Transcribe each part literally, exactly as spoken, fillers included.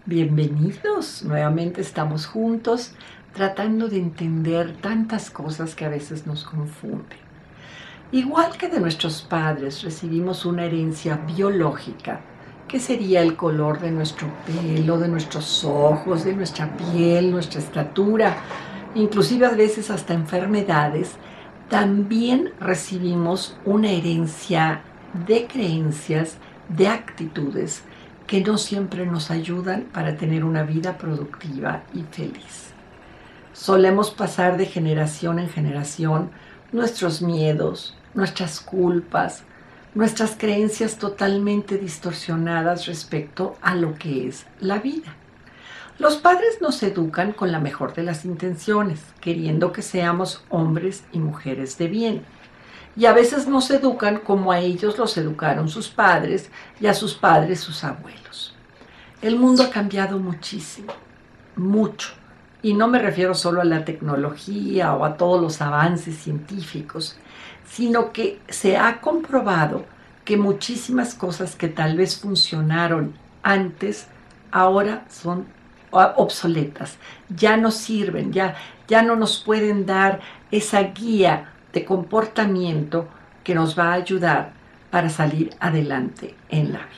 Bienvenidos, nuevamente estamos juntos tratando de entender tantas cosas que a veces nos confunden. Igual que de nuestros padres recibimos una herencia biológica, que sería el color de nuestro pelo, de nuestros ojos, de nuestra piel, nuestra estatura, inclusive a veces hasta enfermedades, también recibimos una herencia de creencias, de actitudes, que no siempre nos ayudan para tener una vida productiva y feliz. Solemos pasar de generación en generación nuestros miedos, nuestras culpas, nuestras creencias totalmente distorsionadas respecto a lo que es la vida. Los padres nos educan con la mejor de las intenciones, queriendo que seamos hombres y mujeres de bien. Y a veces nos educan como a ellos los educaron sus padres y a sus padres sus abuelos. El mundo ha cambiado muchísimo, mucho. Y no me refiero solo a la tecnología o a todos los avances científicos, sino que se ha comprobado que muchísimas cosas que tal vez funcionaron antes, ahora son obsoletas, ya no sirven, ya, ya no nos pueden dar esa guía de comportamiento que nos va a ayudar para salir adelante en la vida.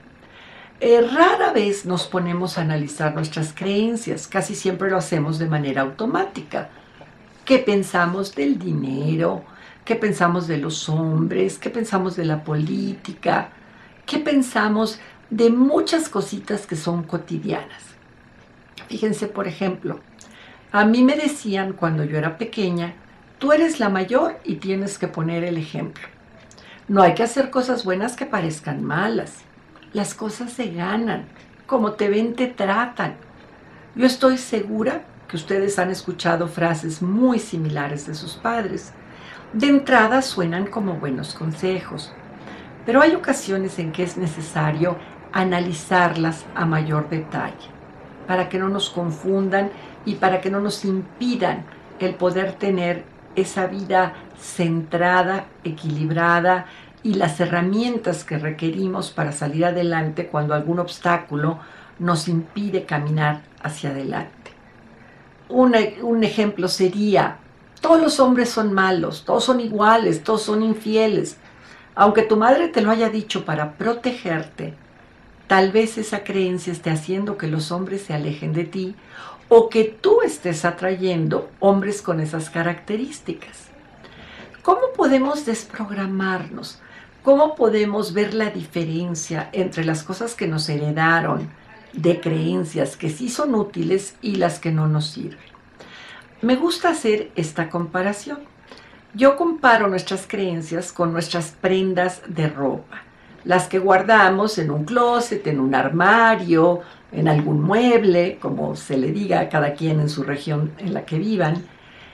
Eh, rara vez nos ponemos a analizar nuestras creencias, casi siempre lo hacemos de manera automática. ¿Qué pensamos del dinero? ¿Qué pensamos de los hombres? ¿Qué pensamos de la política? ¿Qué pensamos de muchas cositas que son cotidianas? Fíjense, por ejemplo, a mí me decían cuando yo era pequeña, tú eres la mayor y tienes que poner el ejemplo. No hay que hacer cosas buenas que parezcan malas. Las cosas se ganan. Como te ven, te tratan. Yo estoy segura que ustedes han escuchado frases muy similares de sus padres. De entrada suenan como buenos consejos, pero hay ocasiones en que es necesario analizarlas a mayor detalle, para que no nos confundan y para que no nos impidan el poder tener esa vida centrada, equilibrada y las herramientas que requerimos para salir adelante cuando algún obstáculo nos impide caminar hacia adelante. Un, un ejemplo sería, todos los hombres son malos, todos son iguales, todos son infieles. Aunque tu madre te lo haya dicho para protegerte, tal vez esa creencia esté haciendo que los hombres se alejen de ti o que tú estés atrayendo hombres con esas características. ¿Cómo podemos desprogramarnos? ¿Cómo podemos ver la diferencia entre las cosas que nos heredaron de creencias que sí son útiles y las que no nos sirven? Me gusta hacer esta comparación. Yo comparo nuestras creencias con nuestras prendas de ropa, las que guardamos en un closet, en un armario, en algún mueble, como se le diga a cada quien en su región en la que vivan,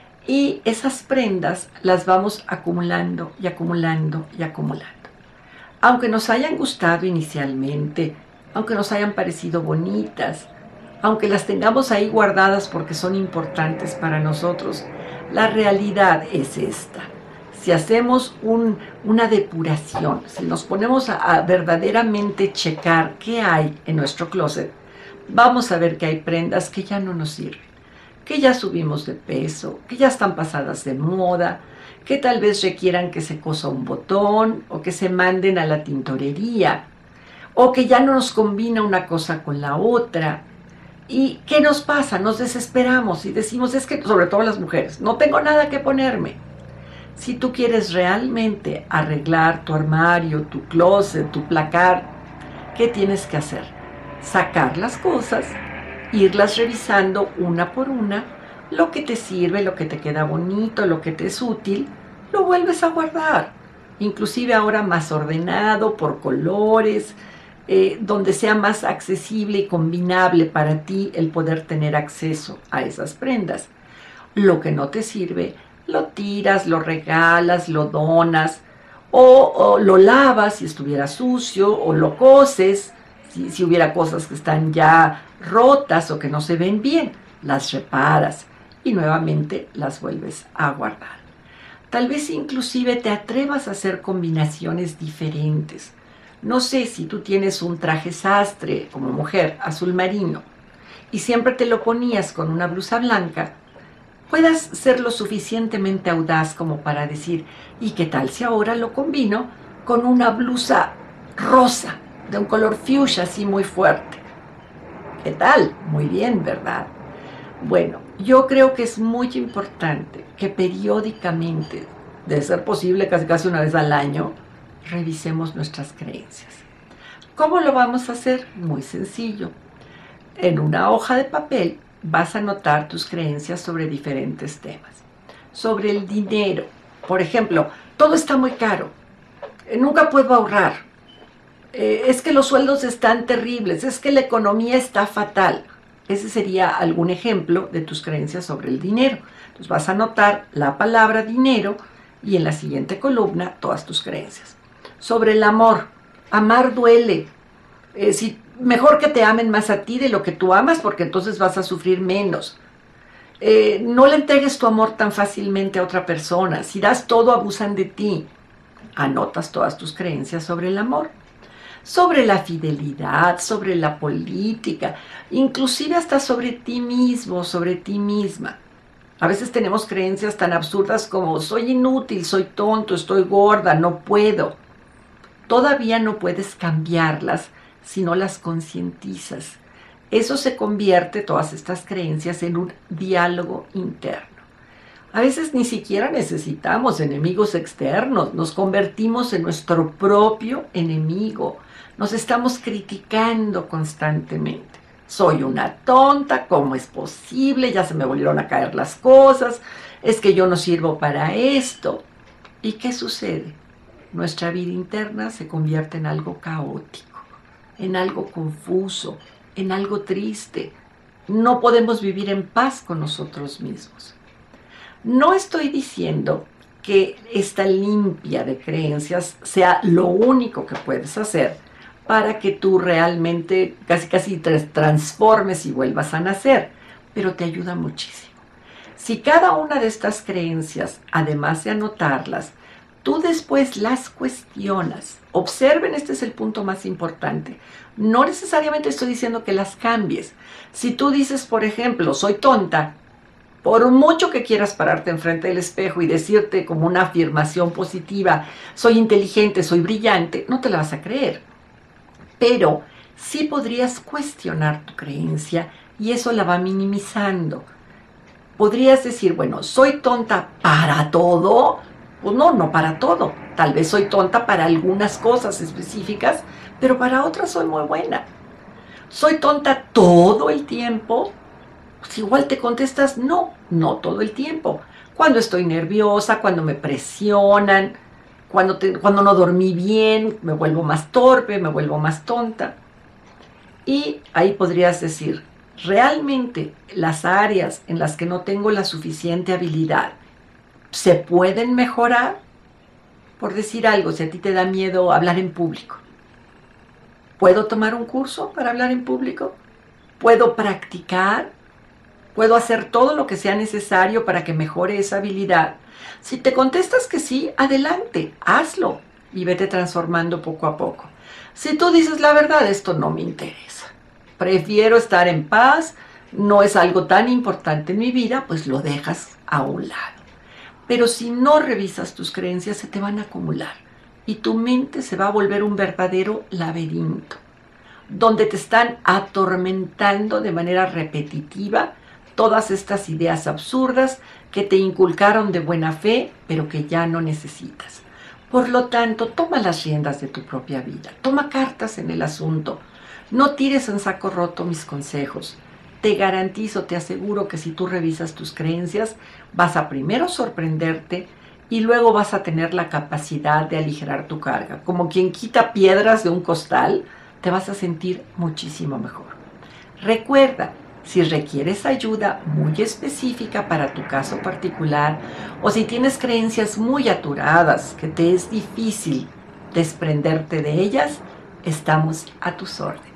y esas prendas las vamos acumulando y acumulando y acumulando. Aunque nos hayan gustado inicialmente, aunque nos hayan parecido bonitas, aunque las tengamos ahí guardadas porque son importantes para nosotros, la realidad es esta. Si hacemos un, una depuración, si nos ponemos a, a verdaderamente checar qué hay en nuestro closet, vamos a ver que hay prendas que ya no nos sirven, que ya subimos de peso, que ya están pasadas de moda, que tal vez requieran que se cosa un botón o que se manden a la tintorería, o que ya no nos combina una cosa con la otra. ¿Y qué nos pasa? Nos desesperamos y decimos, es que, sobre todo las mujeres, no tengo nada que ponerme. Si tú quieres realmente arreglar tu armario, tu closet, tu placar, ¿qué tienes que hacer? Sacar las cosas, irlas revisando una por una, lo que te sirve, lo que te queda bonito, lo que te es útil, lo vuelves a guardar. Inclusive ahora más ordenado, por colores, eh, donde sea más accesible y combinable para ti el poder tener acceso a esas prendas. Lo que no te sirve, lo tiras, lo regalas, lo donas, o, o lo lavas si estuviera sucio, o lo coses si, si hubiera cosas que están ya rotas o que no se ven bien, las reparas y nuevamente las vuelves a guardar. Tal vez inclusive te atrevas a hacer combinaciones diferentes. No sé si tú tienes un traje sastre como mujer azul marino y siempre te lo ponías con una blusa blanca, puedas ser lo suficientemente audaz como para decir, ¿y qué tal si ahora lo combino con una blusa rosa, de un color fuchsia así muy fuerte? ¿Qué tal? Muy bien, ¿verdad? Bueno, yo creo que es muy importante que periódicamente, de ser posible casi casi una vez al año, revisemos nuestras creencias. ¿Cómo lo vamos a hacer? Muy sencillo. En una hoja de papel vas a anotar tus creencias sobre diferentes temas. Sobre el dinero, por ejemplo, todo está muy caro, eh, nunca puedo ahorrar, eh, es que los sueldos están terribles, es que la economía está fatal. Ese sería algún ejemplo de tus creencias sobre el dinero. Entonces vas a anotar la palabra dinero y en la siguiente columna todas tus creencias. Sobre el amor, amar duele. Eh, si, mejor que te amen más a ti de lo que tú amas, porque entonces vas a sufrir menos. Eh, no le entregues tu amor tan fácilmente a otra persona. Si das todo, abusan de ti. Anotas todas tus creencias sobre el amor. Sobre la fidelidad, sobre la política, inclusive hasta sobre ti mismo, sobre ti misma. A veces tenemos creencias tan absurdas como soy inútil, soy tonto, estoy gorda, no puedo. Todavía no puedes cambiarlas si no las concientizas. Eso se convierte, todas estas creencias, en un diálogo interno. A veces ni siquiera necesitamos enemigos externos, nos convertimos en nuestro propio enemigo. Nos estamos criticando constantemente. Soy una tonta, ¿cómo es posible? Ya se me volvieron a caer las cosas, es que yo no sirvo para esto. ¿Y qué sucede? Nuestra vida interna se convierte en algo caótico, en algo confuso, en algo triste. No podemos vivir en paz con nosotros mismos. No estoy diciendo que esta limpia de creencias sea lo único que puedes hacer para que tú realmente casi casi te transformes y vuelvas a nacer, pero te ayuda muchísimo. Si cada una de estas creencias, además de anotarlas, tú después las cuestionas, observen, este es el punto más importante, no necesariamente estoy diciendo que las cambies. Si tú dices, por ejemplo, soy tonta, por mucho que quieras pararte enfrente del espejo y decirte como una afirmación positiva, soy inteligente, soy brillante, no te la vas a creer. Pero sí podrías cuestionar tu creencia y eso la va minimizando. Podrías decir, bueno, ¿soy tonta para todo? Pues no, no para todo. Tal vez soy tonta para algunas cosas específicas, pero para otras soy muy buena. ¿Soy tonta todo el tiempo? Pues igual te contestas, no, no todo el tiempo. Cuando estoy nerviosa, cuando me presionan, cuando, te, cuando no dormí bien, me vuelvo más torpe, me vuelvo más tonta. Y ahí podrías decir, realmente las áreas en las que no tengo la suficiente habilidad, ¿se pueden mejorar? Por decir algo, si a ti te da miedo hablar en público, ¿puedo tomar un curso para hablar en público? ¿Puedo practicar? ¿Puedo hacer todo lo que sea necesario para que mejore esa habilidad? Si te contestas que sí, adelante, hazlo y vete transformando poco a poco. Si tú dices la verdad, esto no me interesa, prefiero estar en paz, no es algo tan importante en mi vida, pues lo dejas a un lado. Pero si no revisas tus creencias, se te van a acumular y tu mente se va a volver un verdadero laberinto, donde te están atormentando de manera repetitiva todas estas ideas absurdas que te inculcaron de buena fe, pero que ya no necesitas. Por lo tanto, toma las riendas de tu propia vida, toma cartas en el asunto, no tires en saco roto mis consejos. Te garantizo, te aseguro que si tú revisas tus creencias, vas a primero sorprenderte y luego vas a tener la capacidad de aligerar tu carga. Como quien quita piedras de un costal, te vas a sentir muchísimo mejor. Recuerda, si requieres ayuda muy específica para tu caso particular o si tienes creencias muy aturadas que te es difícil desprenderte de ellas, estamos a tus órdenes.